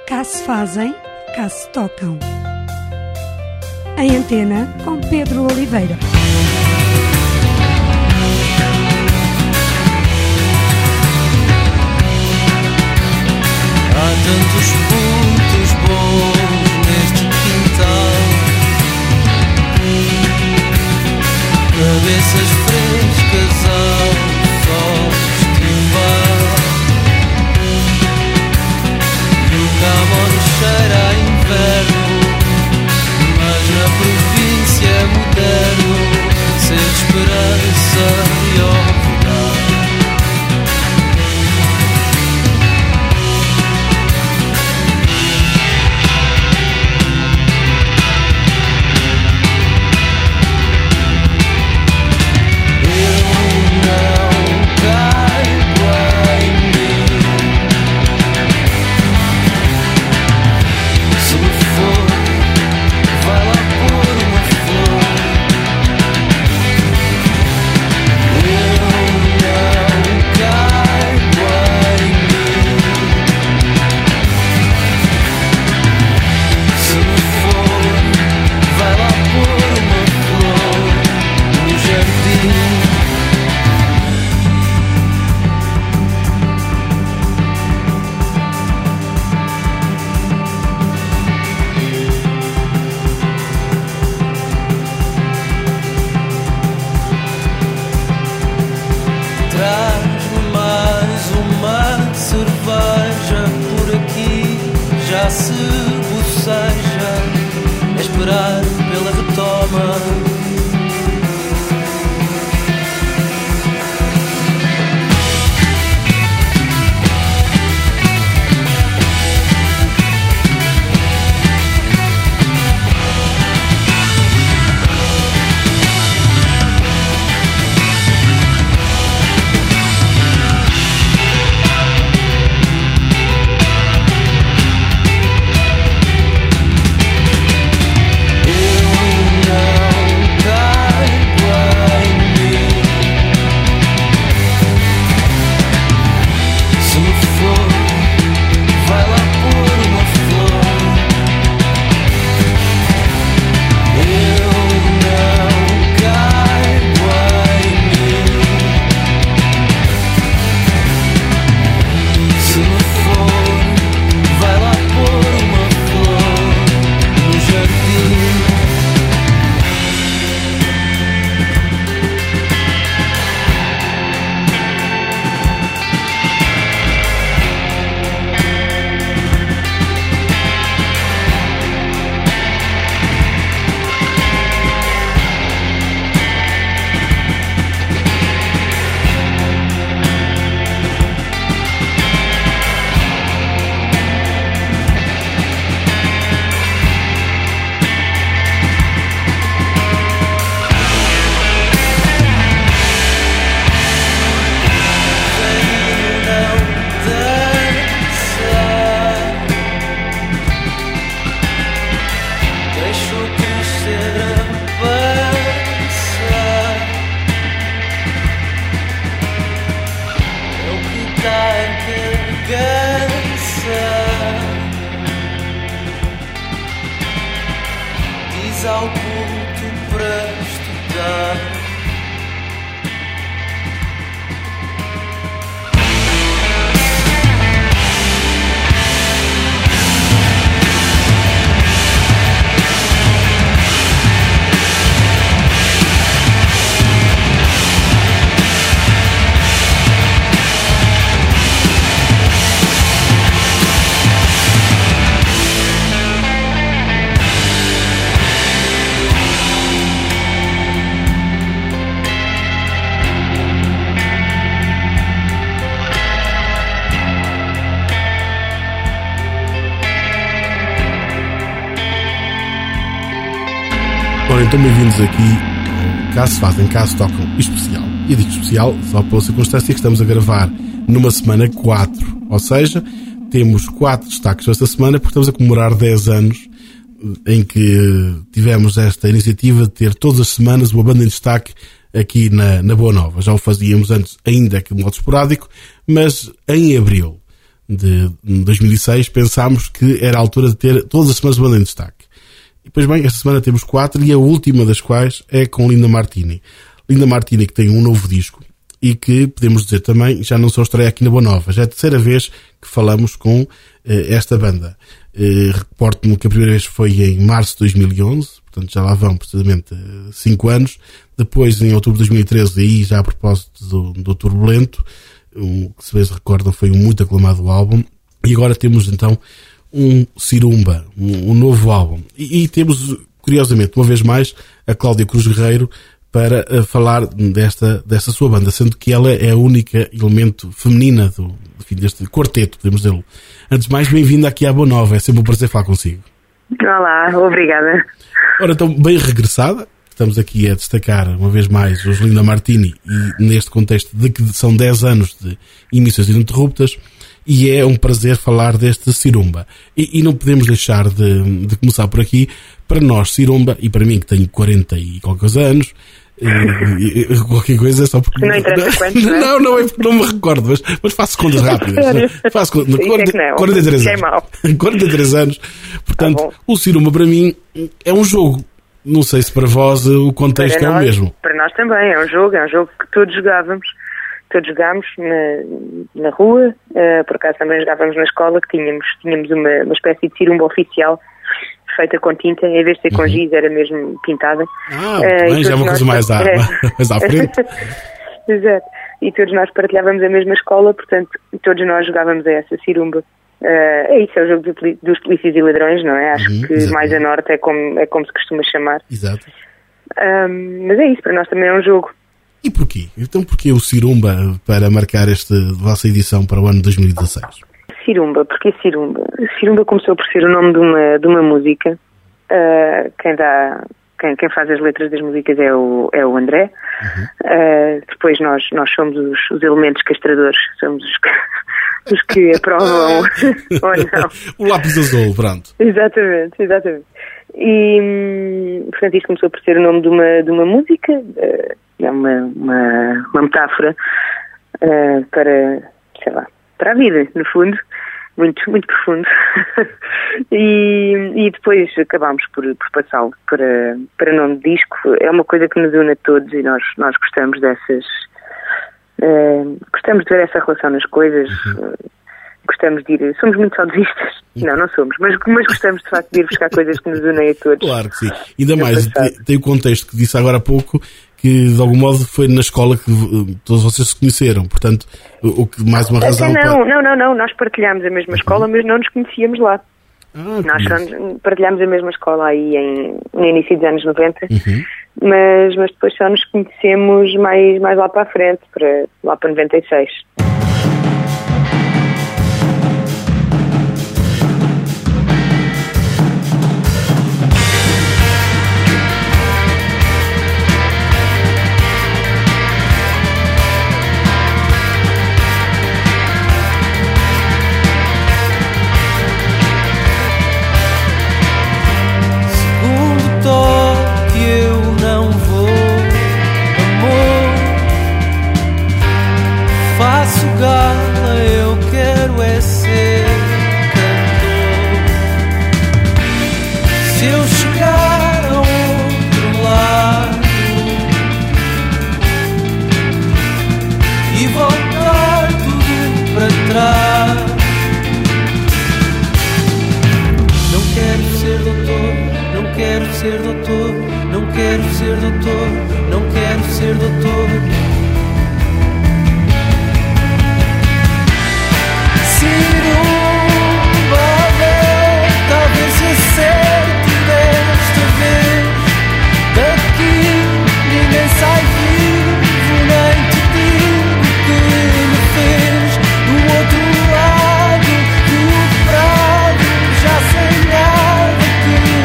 Cá se fazem, cá se tocam. Em Antena, com Pedro Oliveira. Há tantos pontos bons neste quintal, cabeças frescas ao sol estival, e o Camões cheira a inverno, mas na província é moderno ser esperança e olvidar. Então bem-vindos aqui ao Cá se fazem, cá se tocam especial. E digo especial só pela circunstância que estamos a gravar numa semana 4, ou seja, temos 4 destaques esta semana porque estamos a comemorar 10 anos em que tivemos esta iniciativa de ter todas as semanas uma banda em destaque aqui na Boa Nova. Já o fazíamos antes, ainda que de modo esporádico, mas em abril de 2006, pensámos que era a altura de ter todas as semanas banda em destaque. E, pois bem, esta semana temos 4 e a última das quais é com Linda Martini. Linda Martini, que tem um novo disco e que, podemos dizer também, já não só estreia aqui na Boa Nova. Já é a terceira vez que falamos com esta banda. Reporto-me que a primeira vez foi em março de 2011, portanto já lá vão precisamente 5 anos. Depois, em outubro de 2013, aí já a propósito do Turbulento, que se bem se recordam foi um muito aclamado álbum. E agora temos então um Cirumba, um novo álbum. E temos, curiosamente, uma vez mais, a Cláudia Cruz Guerreiro para falar desta sua banda, sendo que ela é a única elemento feminina deste quarteto, podemos dizer. Antes de mais, bem-vinda aqui à Boa Nova, é sempre um prazer falar consigo. Olá, obrigada. Ora, então, bem regressada, estamos aqui a destacar uma vez mais os Linda Martini e neste contexto de que são 10 anos de emissões ininterruptas, e é um prazer falar deste Cirumba. E não podemos deixar de começar por aqui. Para nós, Cirumba, e para mim que tenho 40 e qualquer anos, qualquer coisa é só porque... Não interessa quantos, não é porque não me recordo, mas faço contas rápidas. Faço 43 anos. 43 anos. Portanto, o Cirumba para mim é um jogo. Não sei se para vós o contexto é o mesmo. Para nós também é um jogo que todos jogávamos. Todos jogámos na rua, por acaso também jogávamos na escola, que tínhamos uma espécie de cirumba oficial feita com tinta, em vez de ser com giz, era mesmo pintada. Bem, já é uma coisa mais à frente. Exato. E todos nós partilhávamos a mesma escola, portanto, todos nós jogávamos a essa cirumba. É isso, é o jogo dos polícias e ladrões, não é? Acho que exatamente. Mais a norte é como se costuma chamar. Exato. Mas é isso, para nós também é um jogo. E porquê? Então porquê o Cirumba para marcar esta vossa edição para o ano 2016? Cirumba, porquê Cirumba? Cirumba começou por ser o nome de uma música. Quem faz as letras das músicas é o André. Depois nós somos os elementos castradores, somos os que aprovam ou não. O lápis azul, pronto. Exatamente. E, portanto, isto começou por ser o nome de uma música, é uma metáfora para, sei lá, para a vida, no fundo, muito, muito profundo. e depois acabámos por passá-lo para nome de disco. É uma coisa que nos une a todos e nós gostamos dessas... gostamos de ver essa relação nas coisas. Gostamos de ir... Somos muito saudosistas. Não somos. Mas gostamos, de facto, de ir buscar coisas que nos unem a todos. Claro que sim. Ainda mais, tem o contexto que disse agora há pouco, que de algum modo foi na escola que todos vocês se conheceram. Portanto, o que mais uma razão... Não. Nós partilhámos a mesma escola, mas não nos conhecíamos lá. Nós partilhámos a mesma escola aí no início dos anos 90. Mas depois só nos conhecemos mais lá para a frente, lá para 96.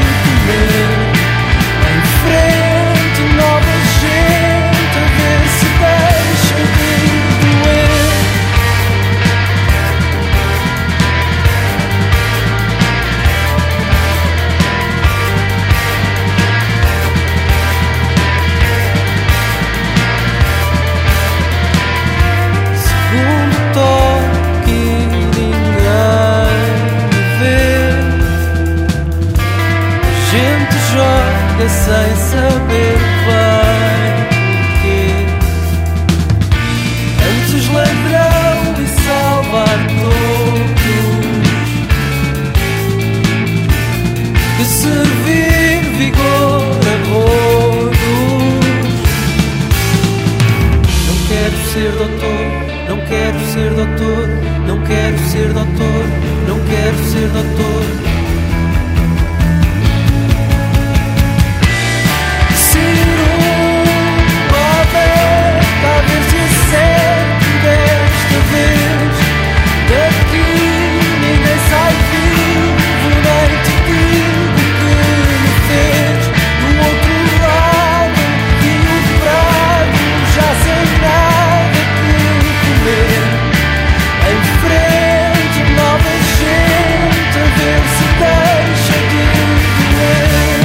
Em frente, nova gente a ver se fica sem saber bem porquê. Antes ladrão e salvar todos que servir vigor a rodos. Não quero ser doutor, não quero ser doutor, não quero ser doutor, não quero ser doutor. Talvez se acerto desta vez. Daqui ninguém sai vivo, nem te digo o que me fez. Do outro lado e o prato, já sem nada que comer. Em frente nova gente, a ver se deixa de doer.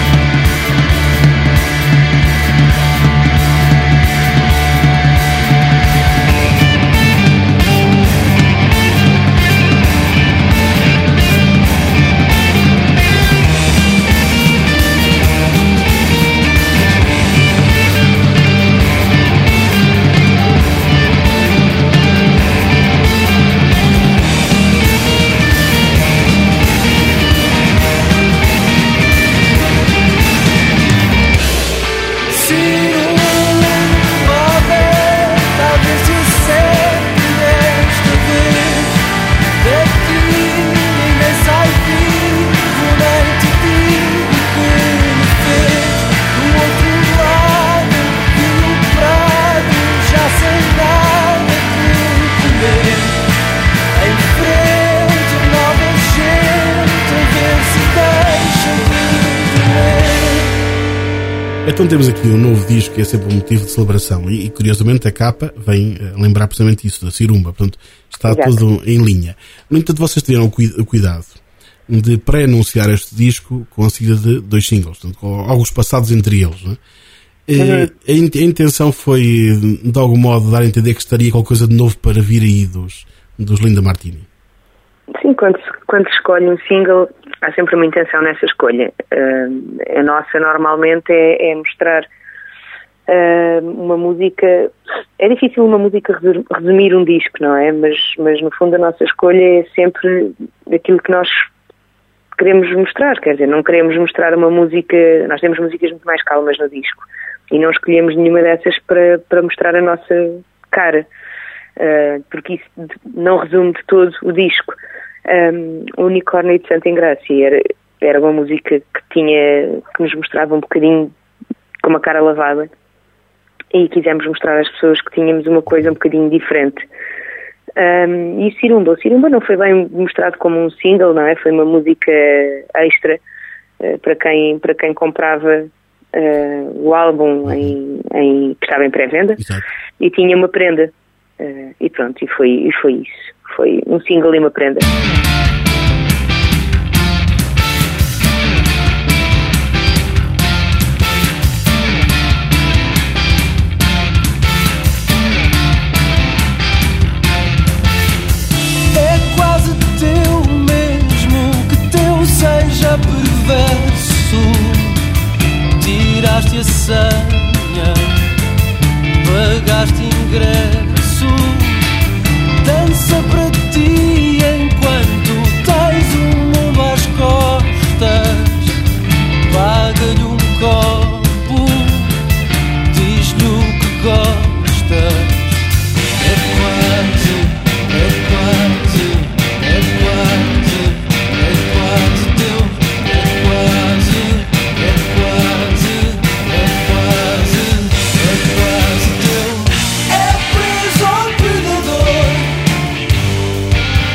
Então temos aqui um novo disco que é sempre um motivo de celebração e curiosamente a capa vem lembrar precisamente isso, da Cirumba, portanto está Exato. Tudo em linha. No entanto, vocês tiveram o cuidado de pré-anunciar este disco com a seguida de 2 singles, portanto, com alguns passados entre eles, não é? A intenção foi de algum modo dar a entender que estaria qualquer coisa de novo para vir aí dos Linda Martini. Sim, quando se escolhe um single há sempre uma intenção nessa escolha. A nossa normalmente é mostrar uma música. É difícil uma música resumir um disco, não é? Mas no fundo a nossa escolha é sempre aquilo que nós queremos mostrar. Quer dizer, não queremos mostrar uma música. Nós temos músicas muito mais calmas no disco e não escolhemos nenhuma dessas para mostrar a nossa cara, porque isso não resume de todo o disco. O Unicórnio de Santa Engrácia era uma música que nos mostrava um bocadinho com uma cara lavada e quisemos mostrar às pessoas que tínhamos uma coisa um bocadinho diferente. E o Cirumba não foi bem mostrado como um single, não é? Foi uma música extra para quem comprava o álbum que estava em pré-venda. Exato. E tinha uma prenda. E pronto, e foi isso. Foi um single e uma prenda. É quase teu mesmo que teu seja perverso. Tiraste a senha, pagaste ingresso. Dança para ti enquanto tens um mundo às costas. Paga-lhe um copo, diz-lhe o que gostas. É quase teu. É preso ao predador.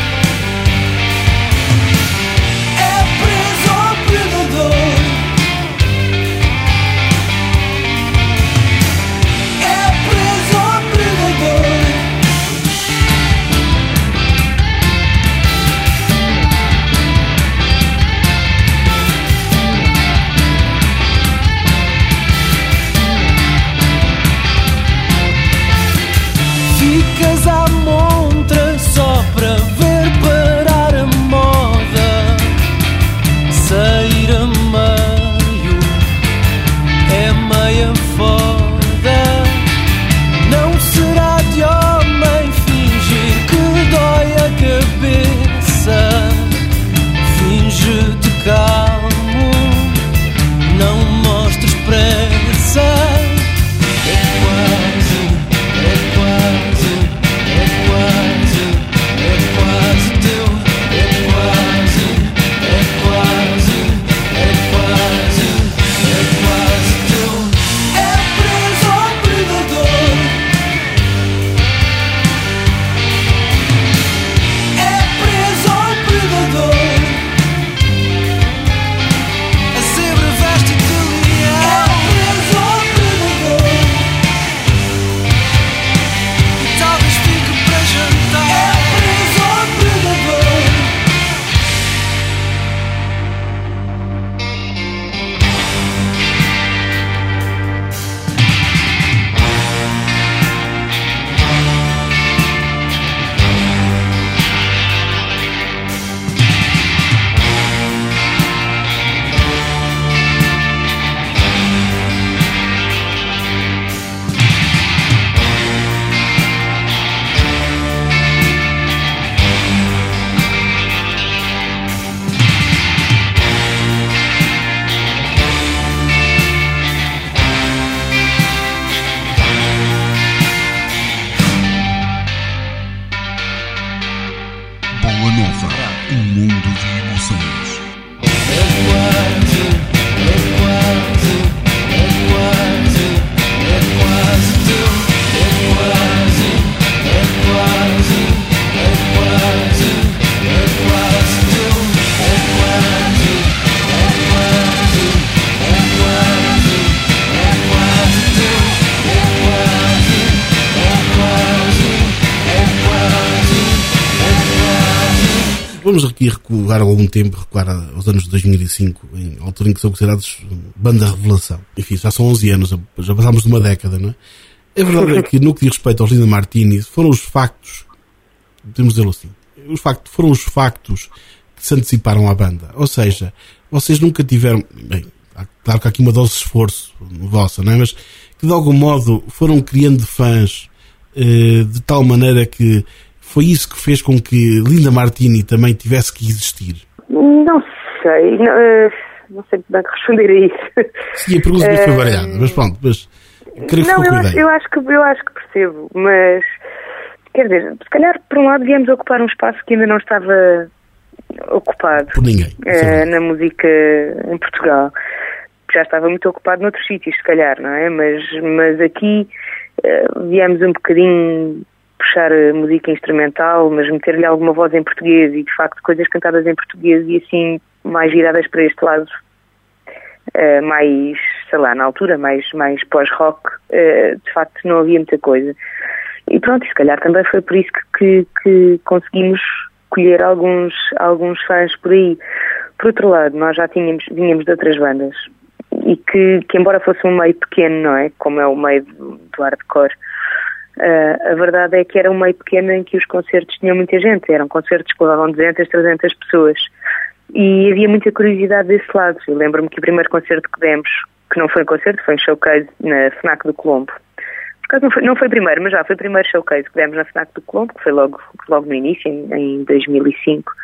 vamos aqui recuar algum tempo, recuar aos anos de 2005, em altura em que são considerados banda revelação. Enfim, já são 11 anos, já passámos de uma década, não é? A verdade é que, no que diz respeito aos Linda Martini, foram os factos, podemos dizê-lo assim, foram os factos que se anteciparam à banda. Ou seja, vocês nunca tiveram, bem, claro que há aqui uma dose de esforço vossa, não é? Mas que de algum modo foram criando fãs de tal maneira que foi isso que fez com que Linda Martini também tivesse que existir? Não sei, não sei bem responder a isso. Sim, a pergunta foi variada, mas pronto, mas creio que não, eu acho que percebo, mas quer dizer, se calhar por um lado viemos ocupar um espaço que ainda não estava ocupado por ninguém, na música em Portugal. Já estava muito ocupado noutros sítios, se calhar, não é? Mas aqui viemos um bocadinho puxar a música instrumental, mas meter-lhe alguma voz em português e, de facto, coisas cantadas em português e, assim, mais viradas para este lado, mais, sei lá, na altura, mais pós-rock, de facto, não havia muita coisa. E pronto, se calhar também foi por isso que conseguimos colher alguns fãs por aí. Por outro lado, nós já vinhamos de outras bandas e que embora fosse um meio pequeno, não é? Como é o meio do hardcore, a verdade é que era um meio pequeno em que os concertos tinham muita gente. Eram concertos que levavam 200, 300 pessoas. E havia muita curiosidade desse lado. Eu lembro-me que o primeiro concerto que demos, que não foi um concerto, foi um showcase na FNAC do Colombo. Por acaso não foi o primeiro, mas já foi o primeiro showcase que demos na FNAC do Colombo, que foi logo no início, em 2005.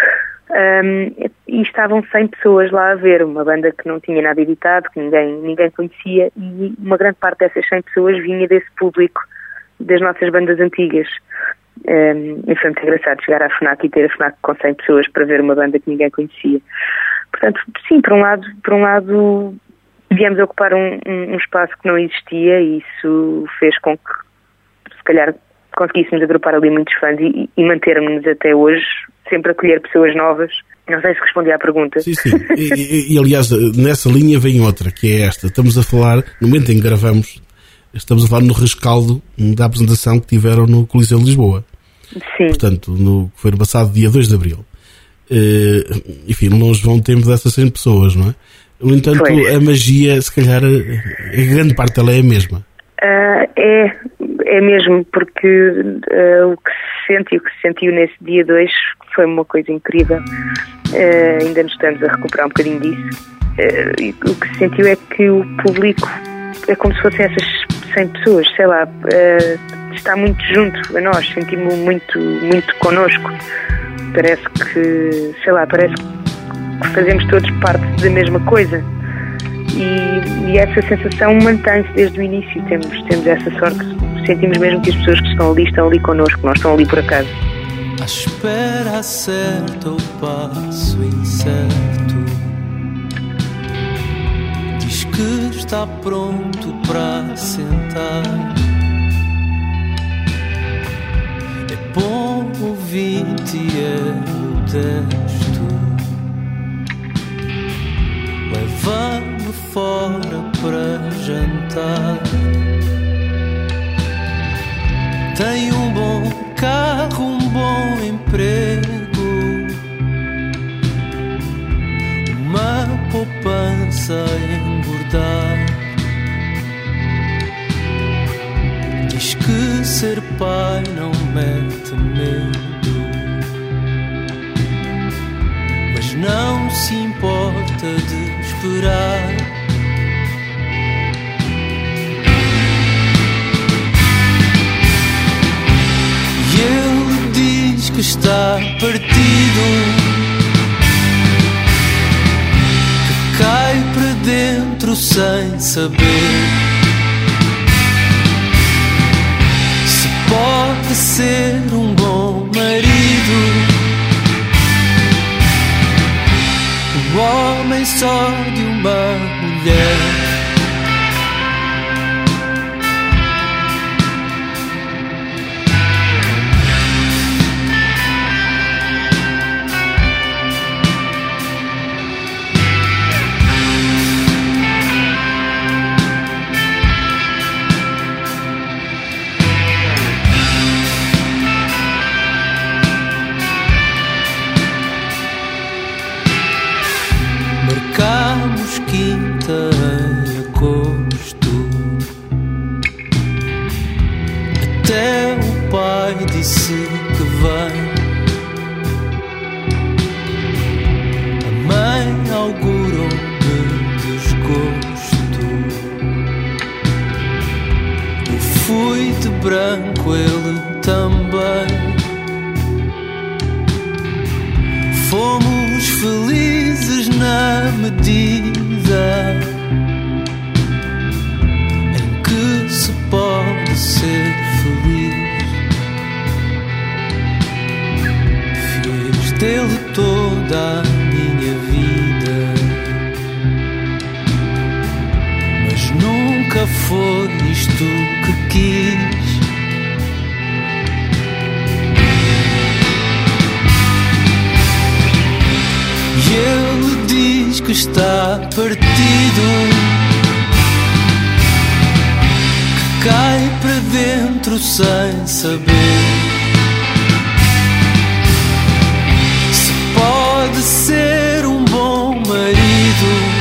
E estavam 100 pessoas lá a ver, uma banda que não tinha nada editado, que ninguém conhecia, e uma grande parte dessas 100 pessoas vinha desse público das nossas bandas antigas. E foi muito engraçado chegar à FNAC e ter a FNAC com 100 pessoas para ver uma banda que ninguém conhecia. Portanto, sim, por um lado viemos ocupar um espaço que não existia e isso fez com que, se calhar, conseguíssemos agrupar ali muitos fãs e mantermos-nos até hoje, sempre a colher pessoas novas. Não sei se respondi à pergunta. Sim. E aliás, nessa linha vem outra, que é esta. Estamos a falar, no momento em que gravamos, estamos a falar no rescaldo da apresentação que tiveram no Coliseu de Lisboa. Sim. Portanto, foi no passado dia 2 de Abril. Enfim, não nos vão tempo dessas 100 pessoas, não é? No entanto, a magia, se calhar, a grande parte dela é a mesma. É mesmo, porque o que se sente e o que se sentiu nesse dia 2 foi uma coisa incrível. Ainda nos estamos a recuperar um bocadinho disso. E o que se sentiu é que o público é como se fossem essas 100 pessoas, sei lá, está muito junto a nós, sentimos muito connosco. Parece que fazemos todos parte da mesma coisa. E essa sensação mantém-se desde o início. Temos essa sorte, sentimos mesmo que as pessoas que estão ali connosco, não estão ali por acaso. À espera certa o passo incerto, diz que está pronto para sentar. É bom ouvinte e é modesto, leva-me fora para jantar. Tem um bom carro, um bom emprego, uma poupança a engordar. Diz que ser pai não mete medo, mas não se importa de esperar. E ele diz que está partido, que cai para dentro sem saber se pode ser um bom marido, um homem só de uma mulher. auguram-me desgosto. Eu fui de branco, ele também. Fomos felizes na medida em que se pode ser feliz. Fiz dele toda a minha vida, mas nunca foi isto que quis. E ele diz que está partido, que cai para dentro sem saber se pode ser um bom marido.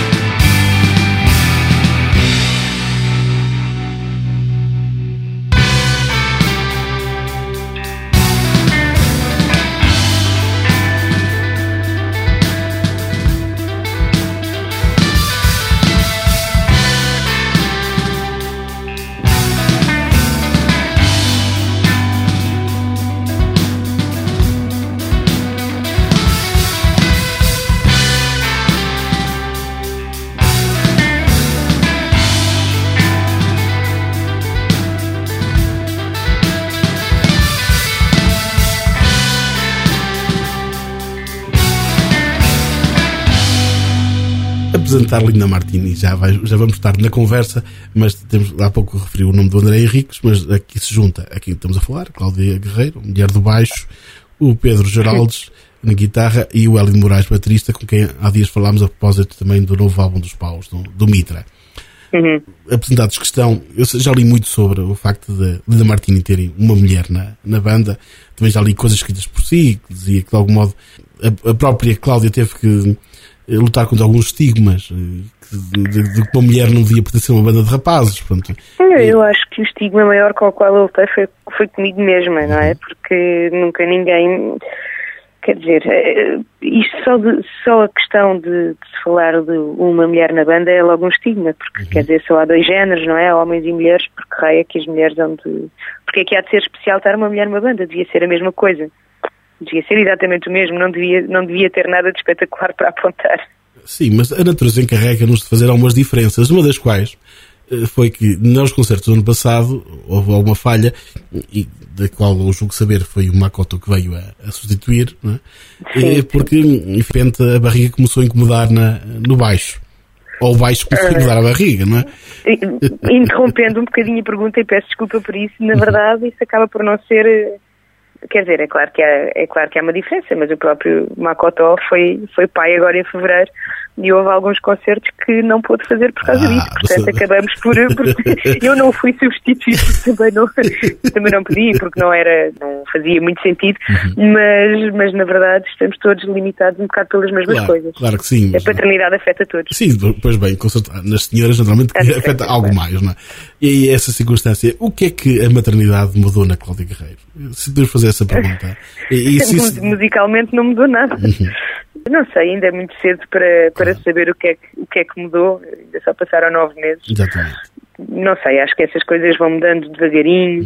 Apresentar Linda Martini, já vamos estar na conversa, mas temos, há pouco referiu o nome do André Henriques, mas aqui se junta, aqui estamos a falar, Cláudia Guerreiro, mulher do baixo, o Pedro Geraldes na guitarra e o Hélio Moraes, baterista, com quem há dias falámos a propósito também do novo álbum dos Paus, do Mitra. Uhum. Apresentados que estão, eu já li muito sobre o facto de Linda Martini terem uma mulher na banda, também já li coisas escritas por si, que dizia que de algum modo a própria Cláudia teve que lutar contra alguns estigmas de que uma mulher não devia pertencer a uma banda de rapazes. Pronto. Eu acho que o estigma maior com o qual eu lutei foi comigo mesma, não é? Porque nunca ninguém... Quer dizer, isto só a questão de se falar de uma mulher na banda é logo um estigma, porque quer dizer, só há dois géneros, não é? Homens e mulheres, porque raio é que as mulheres vão de... Porque é que há de ser especial estar uma mulher numa banda? Devia ser a mesma coisa. Devia ser exatamente o mesmo, não devia ter nada de espetacular para apontar. Sim, mas a natureza encarrega-nos de fazer algumas diferenças, uma das quais foi que nos concertos do ano passado houve alguma falha, e da qual eu julgo saber foi o Makoto que veio a substituir, não é? Sim, porque de repente a barriga começou a incomodar no baixo. Ou o baixo começou a incomodar a barriga, não é? Interrompendo um bocadinho a pergunta, e peço desculpa por isso, na verdade isso acaba por não ser... Quer dizer, é claro que há uma diferença, mas o próprio Makoto foi pai agora em fevereiro e houve alguns concertos que não pôde fazer por causa disso. Portanto, acabamos por eu não fui substituir, também não podia, porque não fazia muito sentido, mas na verdade estamos todos limitados um bocado pelas mesmas coisas. Claro que sim. A paternidade afeta todos. Sim, pois bem, nas senhoras naturalmente afeta algo mais, não é? E essa circunstância, o que é que a maternidade mudou na Cláudia Guerreiro? Se podemos fazer essa pergunta. Musicalmente não mudou nada. Não sei, ainda é muito cedo para saber o que é que mudou. Ainda só passaram 9 meses. Exatamente. Não sei, acho que essas coisas vão mudando devagarinho,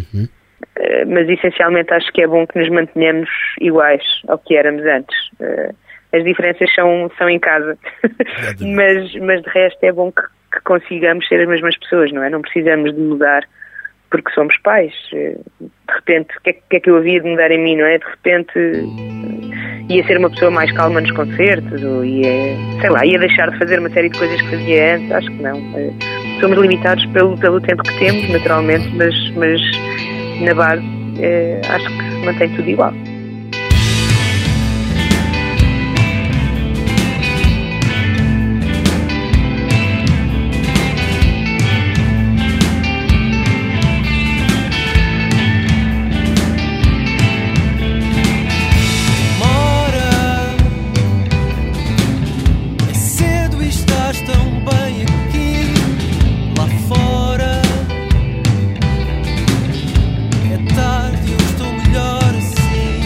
mas essencialmente acho que é bom que nos mantenhamos iguais ao que éramos antes. As diferenças são em casa, mas de resto é bom que consigamos ser as mesmas pessoas, não é? Não precisamos de mudar porque somos pais. De repente, o que é que eu havia de mudar em mim, não é? De repente ia ser uma pessoa mais calma nos concertos, ou ia deixar de fazer uma série de coisas que fazia antes. Acho que não. Somos limitados pelo tempo que temos, naturalmente, mas na base acho que se mantém tudo igual. Tarde, eu estou melhor assim.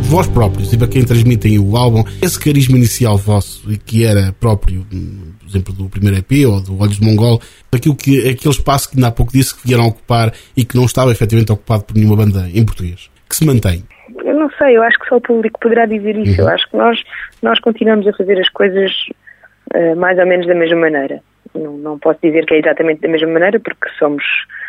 vós próprios e para quem transmitem o álbum, esse carisma inicial vosso e que era próprio, por exemplo, do primeiro EP ou do Olhos de Mongol, aquele espaço que ainda há pouco disse que vieram ocupar e que não estava efetivamente ocupado por nenhuma banda em português, que se mantém? Eu não sei, eu acho que só o público poderá dizer isso. Eu acho que nós continuamos a fazer as coisas mais ou menos da mesma maneira. Não posso dizer que é exatamente da mesma maneira porque somos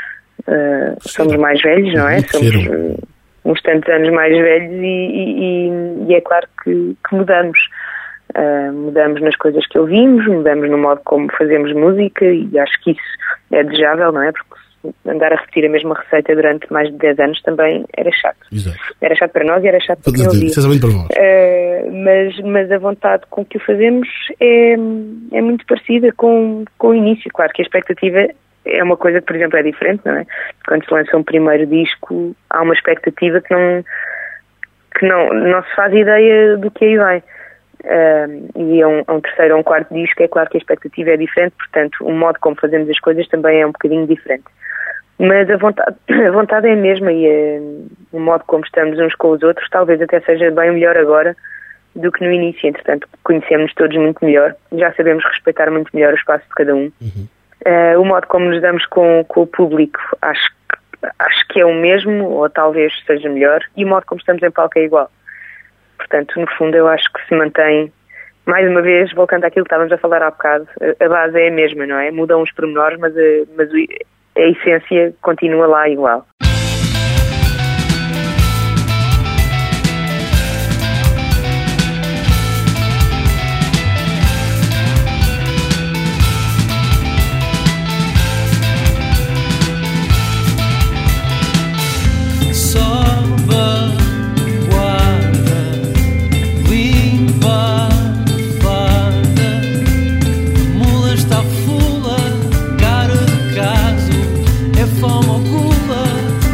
mais velhos, não é? Somos uns tantos anos mais velhos e é claro que mudamos. Mudamos nas coisas que ouvimos, mudamos no modo como fazemos música e acho que isso é desejável, não é? Porque andar a repetir a mesma receita durante mais de 10 anos também era chato. Exato. Era chato para nós e era chato para quem ouvia. Para vós. Mas a vontade com que o fazemos é muito parecida com o início. Claro que a expectativa é uma coisa que, por exemplo, é diferente, não é? Quando se lança um primeiro disco, há uma expectativa que não se faz ideia do que aí vai. E um terceiro ou um quarto disco, é claro que a expectativa é diferente, portanto, o modo como fazemos as coisas também é um bocadinho diferente. Mas a vontade é a mesma e o modo como estamos uns com os outros talvez até seja bem melhor agora do que no início. Entretanto, conhecemos todos muito melhor, já sabemos respeitar muito melhor o espaço de cada um. O modo como nos damos com o público acho que é o mesmo, ou talvez seja melhor, e o modo como estamos em palco é igual. Portanto, no fundo, eu acho que se mantém, mais uma vez, voltando àquilo que estávamos a falar há bocado, a base é a mesma, não é? Mudam os pormenores, mas a essência continua lá igual. Fome oculta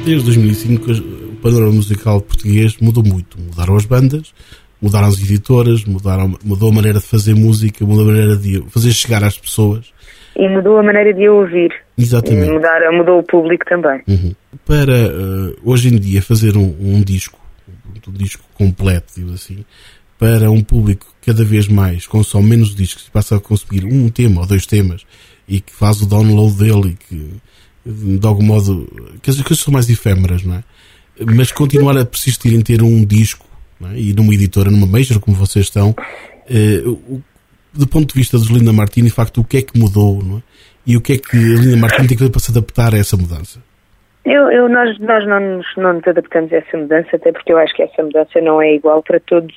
Desde 2005 o panorama musical português mudou muito. Mudaram as bandas, mudaram as editoras, mudou a maneira de fazer música, mudou a maneira de fazer chegar às pessoas. E mudou a maneira de ouvir. Exatamente. Mudou o público também. Para hoje em dia fazer um disco completo, digo assim, para um público que cada vez mais consome menos discos e passa a consumir um tema ou 2 temas e que faz o download dele e que de algum modo que as coisas são mais efêmeras, não é? Mas continuar a persistir em ter um disco, não é? E numa editora, numa major como vocês estão, do ponto de vista dos Linda Martini, de facto, o que é que mudou, não é? E o que é que a Linda Martini tem que fazer para se adaptar a essa mudança? Nós não nos adaptamos a essa mudança, até porque eu acho que essa mudança não é igual para todas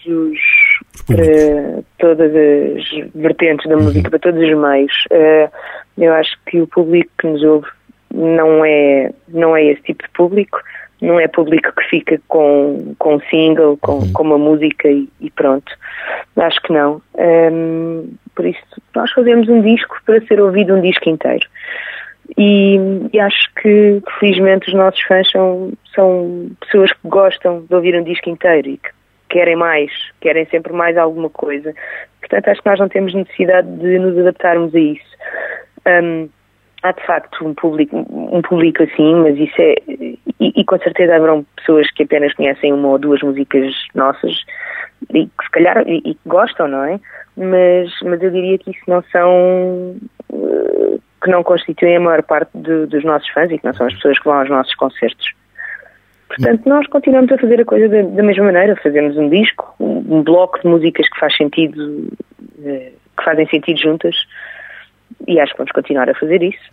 as vertentes da música, para todos os meios. Eu acho que o público que nos ouve não é esse tipo de público, não é público que fica com um single, com uma música e pronto. Acho que não. Por isso, nós fazemos um disco para ser ouvido um disco inteiro. E acho que felizmente os nossos fãs são pessoas que gostam de ouvir um disco inteiro e que querem sempre mais alguma coisa. Portanto, acho que nós não temos necessidade de nos adaptarmos a isso. Há de facto um público assim, mas isso é... E com certeza haverão pessoas que apenas conhecem 1 ou 2 músicas nossas e que se calhar e gostam, não é? Mas eu diria que isso não são... que não constituem a maior parte dos nossos fãs e que não são as pessoas que vão aos nossos concertos. Portanto, nós continuamos a fazer a coisa da mesma maneira. Fazemos um disco, um bloco de músicas que faz sentido, que fazem sentido juntas, e acho que vamos continuar a fazer isso.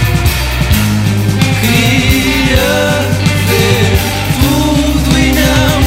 Queria ver tudo e não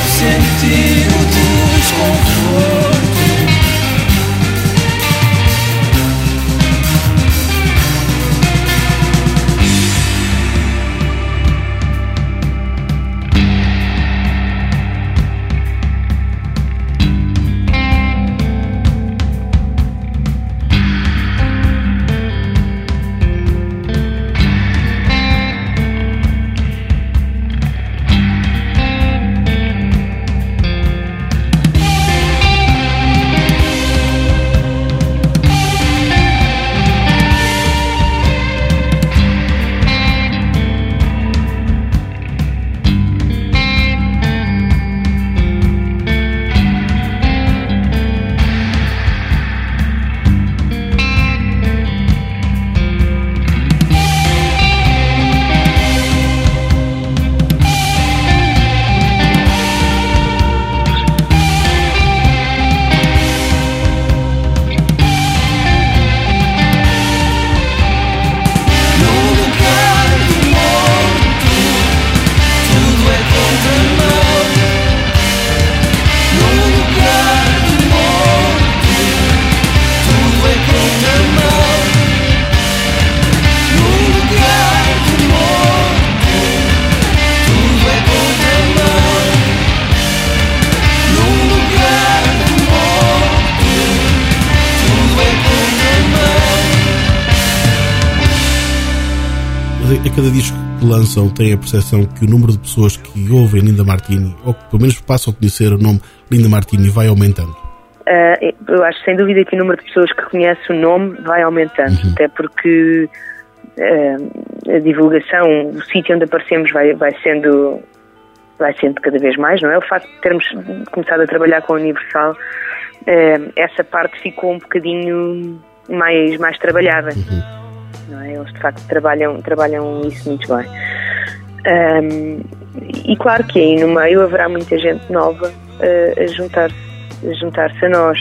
cada disco que lançam tem a percepção que o número de pessoas que ouvem Linda Martini, ou que pelo menos passam a conhecer o nome Linda Martini, vai aumentando? Eu acho sem dúvida que o número de pessoas que conhecem o nome vai aumentando, até porque a divulgação, o sítio onde aparecemos vai sendo cada vez mais, não é? O facto de termos começado a trabalhar com a Universal, essa parte ficou um bocadinho mais trabalhada, não é? Eles de facto trabalham isso muito bem. E claro que aí no meio haverá muita gente nova a juntar-se a nós.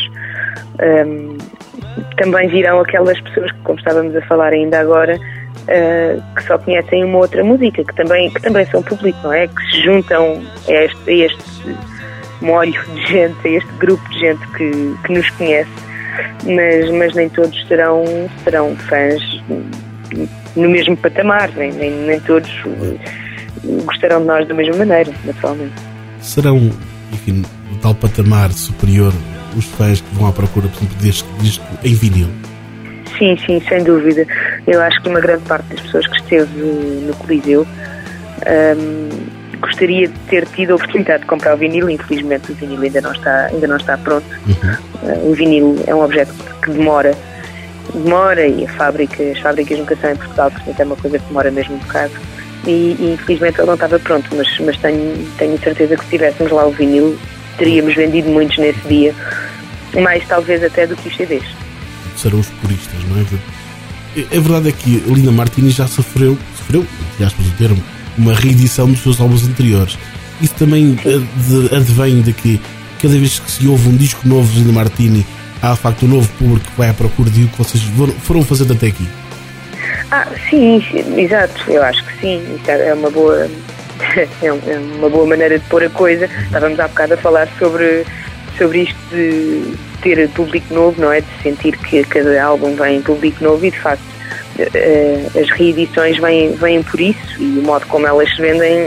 Também virão aquelas pessoas que, como estávamos a falar ainda agora, que só conhecem uma outra música, que também são público, não é? Que se juntam a este molho de gente, a este grupo de gente que nos conhece, mas nem todos serão fãs no mesmo patamar, nem todos gostarão de nós da mesma maneira, naturalmente. Serão, enfim, o tal patamar superior os fãs que vão à procura, por exemplo, deste disco em vinil? Sim, sem dúvida. Eu acho que uma grande parte das pessoas que esteve no Coliseu gostaria de ter tido a oportunidade de comprar o vinil. Infelizmente o vinil ainda não está pronto. O vinil é um objeto que demora e as fábricas nunca são em Portugal, portanto é uma coisa que demora mesmo um bocado. E infelizmente ele não estava pronto, mas tenho certeza que se tivéssemos lá o vinil teríamos vendido muitos nesse dia, mais talvez até do que os CDs. Serão os puristas, não é? A verdade é que Linda Martini já sofreu, entre aspas o termo, uma reedição dos seus álbuns anteriores. Isso também advém de que cada vez que se ouve um disco novo de Linda Martini, há de facto um novo público que vai à procura de o que vocês foram fazendo até aqui. Sim, exato, eu acho que sim, isso é uma boa maneira de pôr a coisa. Estávamos há bocado a falar sobre isto de ter público novo, não é? De sentir que cada álbum vem em público novo e de facto as reedições vêm por isso, e o modo como elas se vendem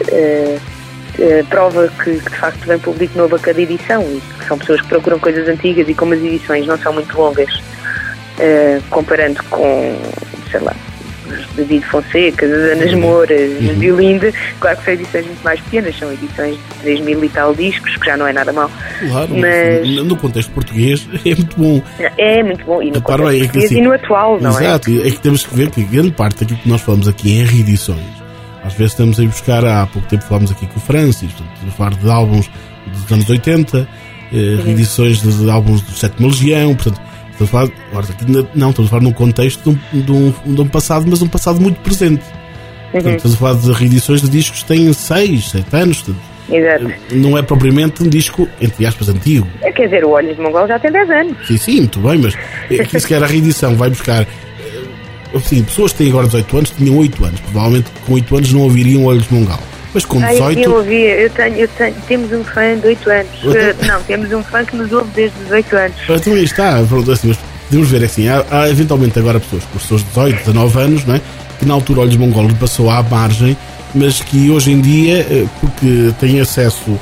prova que de facto vem público novo a cada edição, e que são pessoas que procuram coisas antigas, e como as edições não são muito longas, comparando com, sei lá, David Fonseca, Anas Moura, de Olinda, claro que são edições muito mais pequenas, são edições de 3.000 e tal discos, que já não é nada mal. Claro, mas no contexto português é muito bom. É muito bom, e no contexto português e no atual, não é? Exato, é que temos que ver que grande parte daquilo que nós falamos aqui é reedições. Às vezes estamos a ir buscar, há pouco tempo falámos aqui com o Francis, estamos a falar de álbuns dos anos 80, reedições de álbuns do Sétima Legião, portanto, estamos a falar, estamos a falar num contexto de um passado, mas um passado muito presente. Portanto, estamos a falar de reedições de discos que têm 6, 7 anos, portanto, exato. Não é propriamente um disco, entre aspas, antigo. Quer dizer, o Olhos de Mongol já tem 10 anos. Sim, muito bem, mas aqui sequer a reedição vai buscar. Assim, pessoas que têm agora 18 anos tinham 8 ade provavelmente com 8 anos não ouviriam Olhos de Mongol. Mas com 18... Eu ouvia, temos um fã de 8 anos. Não, temos um fã que nos ouve desde 18 anos. Então aí está, assim, mas podemos ver assim, há eventualmente agora pessoas com os seus 18, 19 anos, não é? Que na altura Olhos de Mongol lhe passou à margem, mas que hoje em dia, porque têm acesso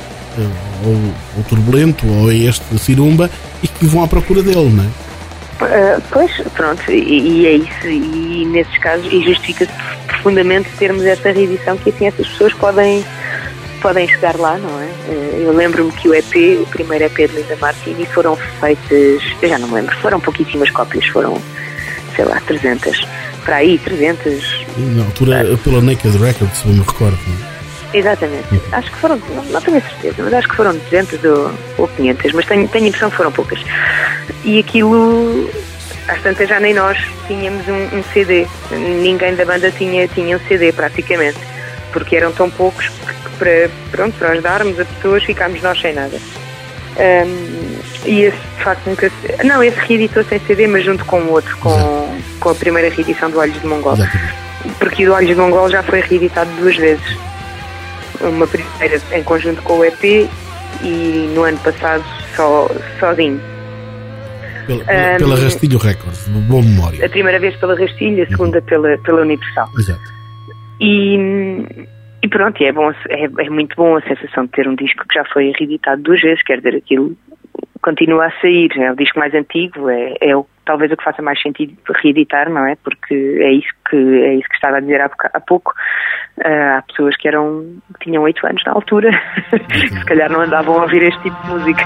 ao Turbulento ou a este Cirumba, e que vão à procura dele, não é? Pois, pronto, e é isso, e nesses casos, e justifica-se profundamente termos essa reedição, que assim essas pessoas podem chegar lá, não é? Eu lembro-me que o primeiro EP de Linda Martini foram feitas, eu já não me lembro, foram pouquíssimas cópias, foram, sei lá, 300, para aí, 300. Na altura, pela Naked Records, se eu me recordo, não é? Exatamente, acho que foram, não tenho a certeza, mas acho que foram 200 ou 500, mas tenho a impressão que foram poucas. E aquilo, às tantas já nem nós tínhamos um CD, ninguém da banda tinha um CD praticamente, porque eram tão poucos que para ajudarmos a pessoas ficámos nós sem nada. E esse de facto nunca... Não, esse reeditou sem CD, mas junto com o outro, com a primeira reedição do Olhos de Mongol. Exatamente. Porque o Olhos de Mongol já foi reeditado 2 vezes. Uma primeira em conjunto com o EP e no ano passado sozinho. Pela Rastilho Records, de boa memória. A primeira vez pela Rastilho, a segunda pela Universal. Exato. E pronto, é muito bom a sensação de ter um disco que já foi reeditado 2 vezes, quer dizer, aquilo continua a sair, é o disco mais antigo, é o que talvez o que faça mais sentido reeditar, não é? Porque é isso que estava a dizer há pouco. Há pessoas que tinham 8 anos na altura, se calhar não andavam a ouvir este tipo de música.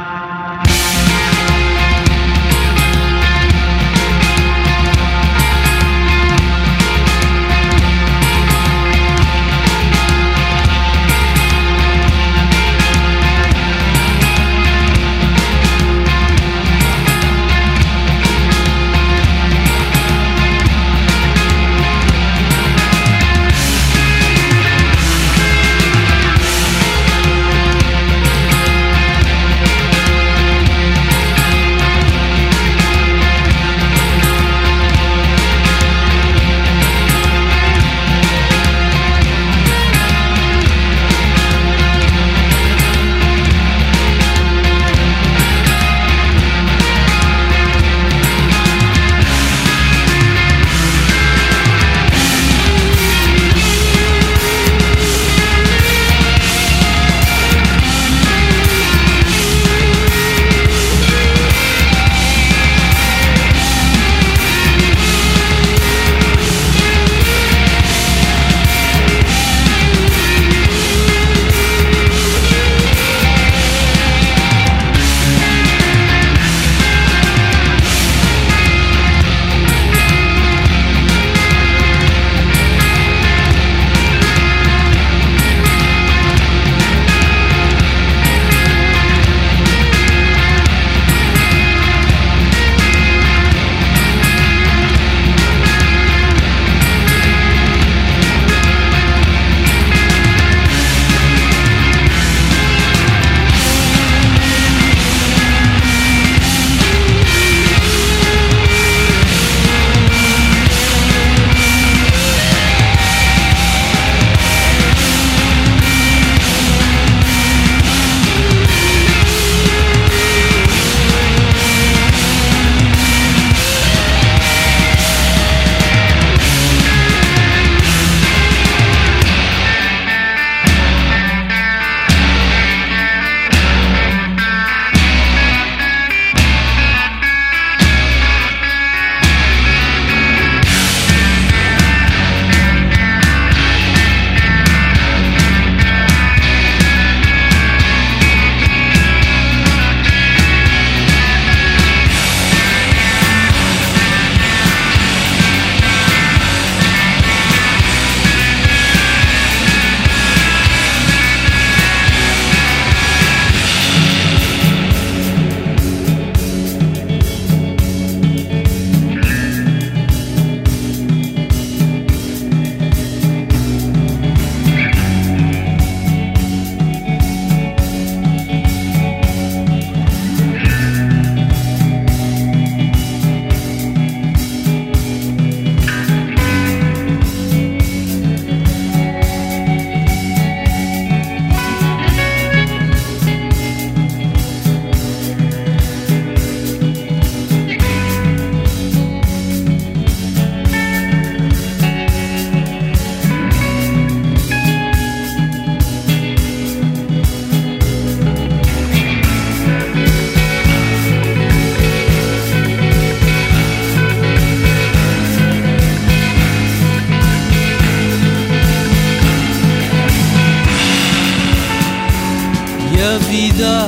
vida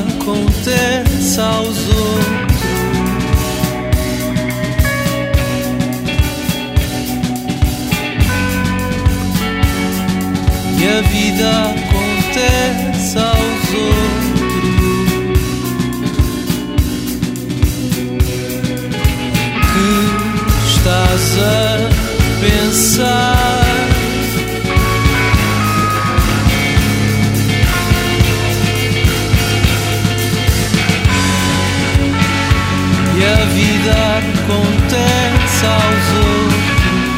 acontece aos outros. E a vida acontece aos outros. Que estás a pensar? E a vida acontece aos outros.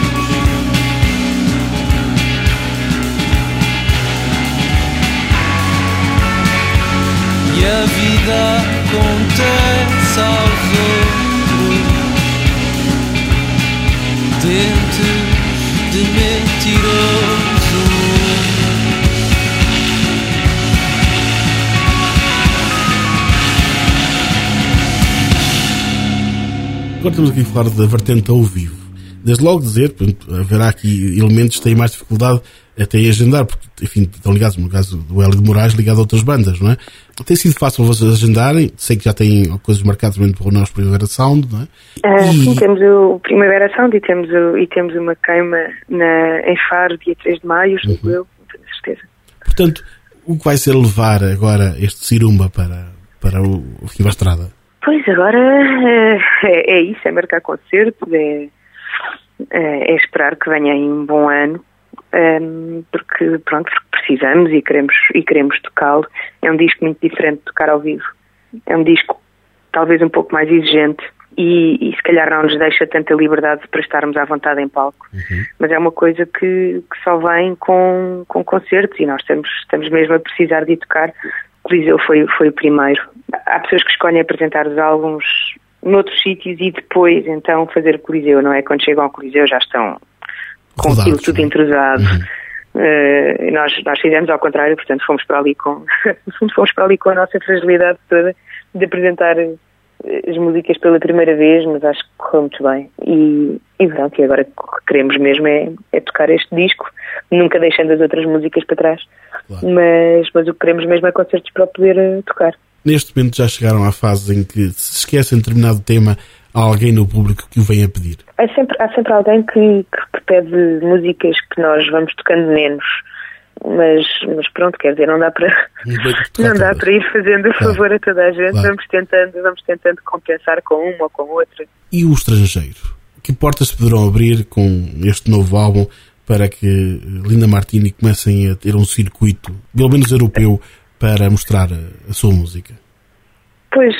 E a vida acontece aos outros. Dentes de mentiroso. Agora estamos aqui a falar da vertente ao vivo. Desde logo dizer, portanto, haverá aqui elementos que têm mais dificuldade até em agendar, porque, enfim, estão ligados, no caso do Hélio de Moraes, ligado a outras bandas, não é? Tem sido fácil vocês agendarem? Sei que já têm coisas marcadas também para o nosso Primavera Sound, não é? Sim, temos o Primavera Sound e temos uma queima em Faro, dia 3 de maio, eu tenho certeza. Portanto, o que vai ser levar agora este Cirumba para o Fim da Estrada? Pois, agora é isso, é marcar concertos, é esperar que venha aí um bom ano, porque precisamos e queremos tocá-lo. É um disco muito diferente de tocar ao vivo. É um disco talvez um pouco mais exigente e se calhar não nos deixa tanta liberdade para estarmos à vontade em palco. Mas é uma coisa que só vem com concertos e nós estamos mesmo a precisar de ir tocar. O Coliseu foi o primeiro. Há pessoas que escolhem apresentar os álbuns noutros sítios e depois então fazer o Coliseu, não é? Quando chegam ao Coliseu já estão com aquilo tudo entrosado. Nós fizemos ao contrário, portanto fomos para ali com a nossa fragilidade toda de apresentar as músicas pela primeira vez, mas acho que correu muito bem e pronto, e agora o que queremos mesmo é tocar este disco, nunca deixando as outras músicas para trás. Claro. Mas o que queremos mesmo é concertos para poder tocar. Neste momento já chegaram à fase em que se esquecem de determinado tema, há alguém no público que o venha pedir? Há sempre alguém que pede músicas que nós vamos tocando menos, mas pronto, quer dizer, não dá para ir fazendo o favor a toda a gente. Claro. Vamos tentando compensar com uma ou com outra. E o estrangeiro? Que portas se poderão abrir com este novo álbum para que Linda Martini comecem a ter um circuito, pelo menos europeu, para mostrar a sua música? Pois,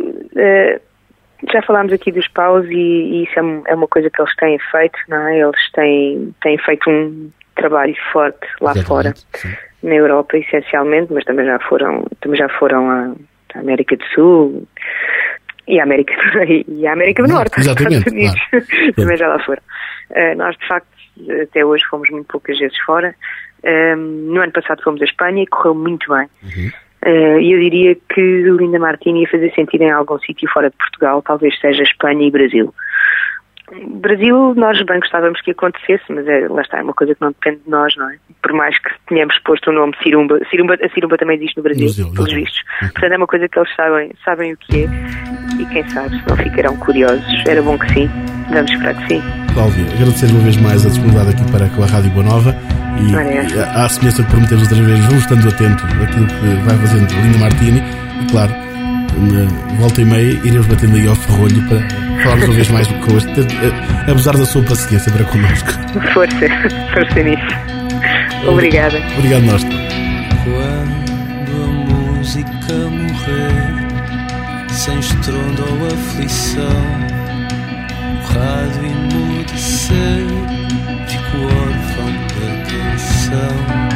já falámos aqui dos paus e isso é uma coisa que eles têm feito, não é? Eles têm feito um trabalho forte lá fora, sim. Na Europa essencialmente, mas também já foram à América do Sul e à América do Norte, exatamente, Estados Unidos, claro. Também já lá foram. Nós de facto até hoje fomos muito poucas vezes fora. No ano passado fomos à Espanha e correu muito bem. E eu diria que Linda Martini ia fazer sentido em algum sítio fora de Portugal, talvez seja Espanha e Brasil. Brasil, nós bem gostávamos que acontecesse, mas lá está, é uma coisa que não depende de nós, não é? Por mais que tenhamos posto o nome Cirumba, a Cirumba também existe no Brasil, pelos vistos. Portanto, é uma coisa que eles sabem o que é e quem sabe, se não ficarão curiosos. Era bom que sim, vamos esperar que sim. Cláudia, agradecer uma vez mais a disponibilidade aqui para com a Rádio Boa Nova e à semelhança que prometemos outras vezes, vamos estando atentos àquilo que vai fazendo Linda Martini e claro, volta e meia iremos batendo aí ao ferrolho para falarmos uma vez mais com este, abusar da sua paciência para connosco. Força nisso. Obrigada. Obrigado nós. Quando a música morrer, sem estrondo ou aflição, o rádio emudecer, fico órfão da canção.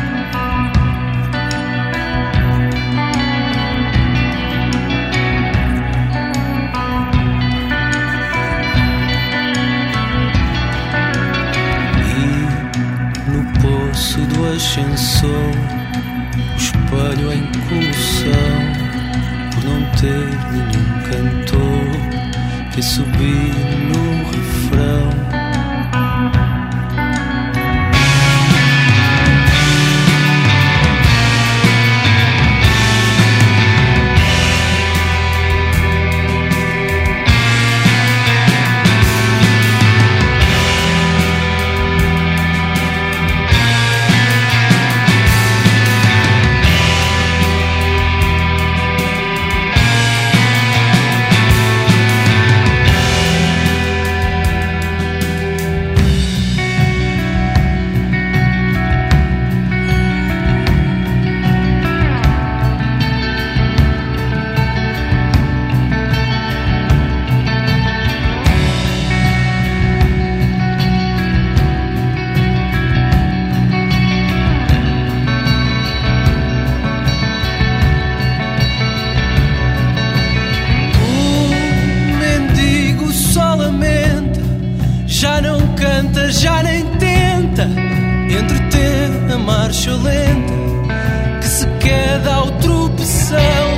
Do ascensor, o espelho em comoção, por não ter nenhum cantor que subir no refrão. Já nem tenta entreter a marcha lenta que se queda ao tropeção.